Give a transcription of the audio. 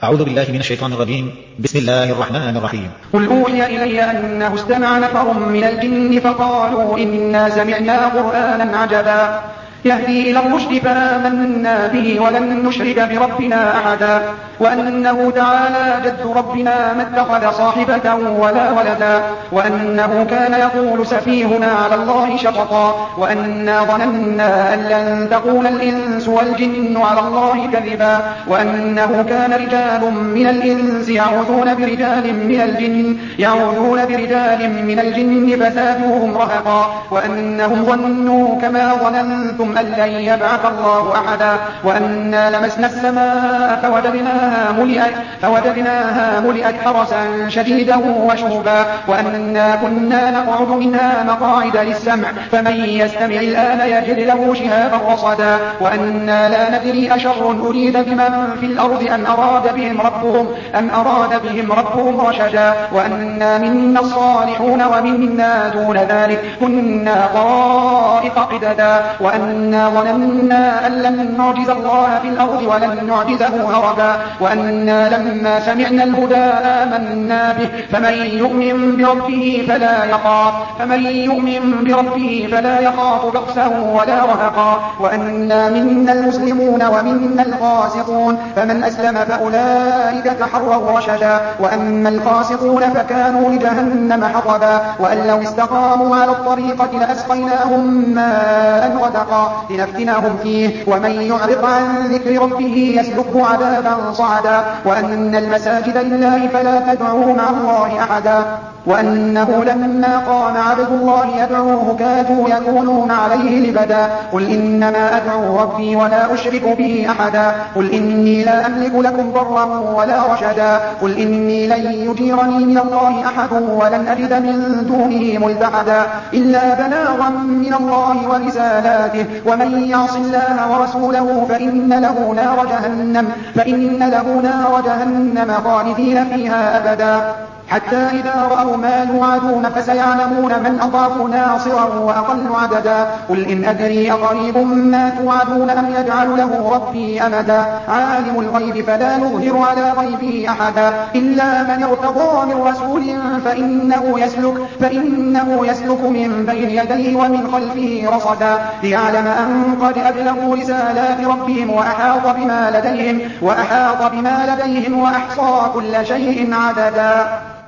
أعوذ بالله من الشيطان الرجيم. بسم الله الرحمن الرحيم. قل أوحي إلي أنه استمع نفر من الجن فقالوا إنا سمعنا قرآنا عجبا يهدي إلى الرشد فآمنا به ولن نشرك بربنا أحدا وأنه تعالى جد ربنا ما اتخذ صاحبة ولا ولدا وأنه كان يقول سفيهنا على الله شططا وأنا ظننا أن لن تقول الإنس والجن على الله كذبا وأنه كان رجال من الإنس يعوذون برجال من الجن فزادوهم رهقا وأنهم ظنوا كما ظننتم أن لن يبعث الله أحدا وأنا لمسنا السماء فوجدناها ملئت حرسا شديدا وشهبا وأنا كنا نقعد منها مقاعد للسمع فمن يستمع الآن يجد له شهابا رصدا وأنا لا ندري أشر أريد بمن في الأرض أم أراد بهم ربهم رشدا وأنا منا الصالحون ومنا دون ذلك كنا طرائق قددا وأنا ظننا أن لن نعجز الله في الأرض ولن نعجزه هربا وأنا لما سمعنا الهدى آمنا به فمن يؤمن بربه فلا يخاف بخسا ولا رهقا وأنا منا المسلمون ومنا القاسطون فمن أسلم فأولئك تحروا رشدا وأما القاسطون فكانوا لجهنم حطبا وأن لو استقاموا على الطريقة لأسقيناهم ماء غدقا لنفتنهم فيه ومن يعرض عن ذكر ربه يسلكه عذابا صعدا وأن المساجد لله فلا تدعوا مع الله أحدا وأنه لما قام عبد الله يدعوه كادوا يكونون عليه لبدا قل إنما أدعو ربي ولا أشرك به أحدا قل إني لا أملك لكم ضرا ولا رشدا قل إني لن يجيرني من الله أحد ولن أجد من دونه ملتحدا إلا بلاغا من الله ورسالاته ومن يعص الله ورسوله فإن له نار جهنم خالدين فيها أبدا حتى إذا رأوا ما يوعدون فسيعلمون من أضعف ناصرا وأقل عددا قل إن أدري أقريب ما توعدون أم يجعل له ربي أمدا عالم الغيب فلا يظهر على غيبه أحدا إلا من ارتضى من رسول فإنه يسلك من بين يديه ومن خلفه رصدا ليعلم أن قد أبلغوا رسالات ربهم وأحاط بما لديهم وأحصى كل شيء عددا.